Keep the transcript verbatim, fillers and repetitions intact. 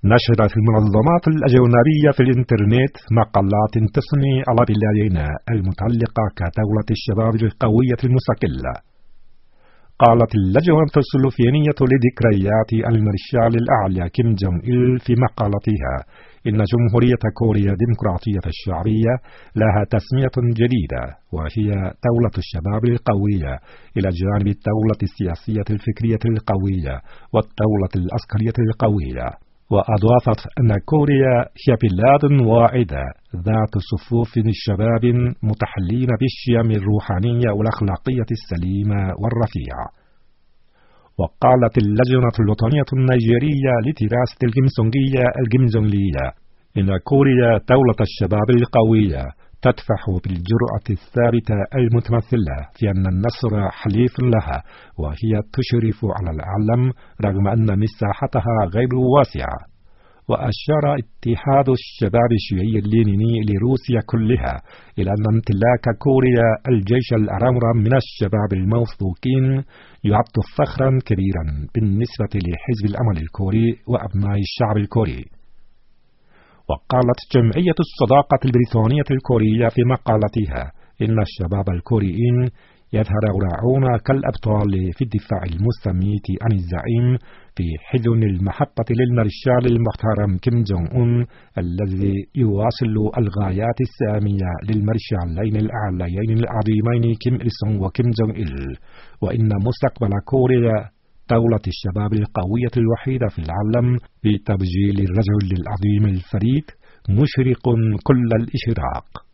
نشرت المنظمات الأجنبية في الإنترنت مقالات تثني على بلادنا المتعلقة كدولة الشباب القوية المستقلة. قالت اللجنة السلوفينية لذكريات المارشال الأعلى كيم جونغ إل في مقالتها إن جمهورية كوريا الديمقراطية الشعبية لها تسمية جديدة، وهي دولة الشباب القوية، إلى جانب الدولة السياسية الفكرية القوية والدولة العسكرية القوية. وأضافت أن كوريا هي بلاد واعدة ذات صفوف شباب متحلين بالشيم الروحانية والأخلاقية السليمة والرفيعة. وقالت اللجنة الوطنية النيجيرية لدراسة الكيمسونغية الكيمجونغلية إن كوريا دولة الشباب القوية تدفع بالجرأة الثابتة المتمثلة في أن النصر حليف لها، وهي تشرف على العالم رغم أن مساحتها غير واسعة. وأشار اتحاد الشباب الشيوعي اللينيني لروسيا كلها إلى أن امتلاك كوريا الجيش الأعمر من الشباب الموثوقين يعد فخرا كبيرا بالنسبة لحزب الأمل الكوري وأبناء الشعب الكوري. وقالت جمعية الصداقة البريطانية الكورية في مقالتها إن الشباب الكوريين يتهرعون كالأبطال في الدفاع المستميت عن الزعيم في حضن المحبة للمارشال المحترم كيم جونغ أون الذي يواصل الغايات السامية للمارشالين الأعليين العظيمين كيم إل سونغ وكيم جونغ إل. وإن مستقبل كوريا دولة الشباب القوية الوحيدة في العالم بتبجيل الرجل العظيم الفريد مشرق كل الإشراق.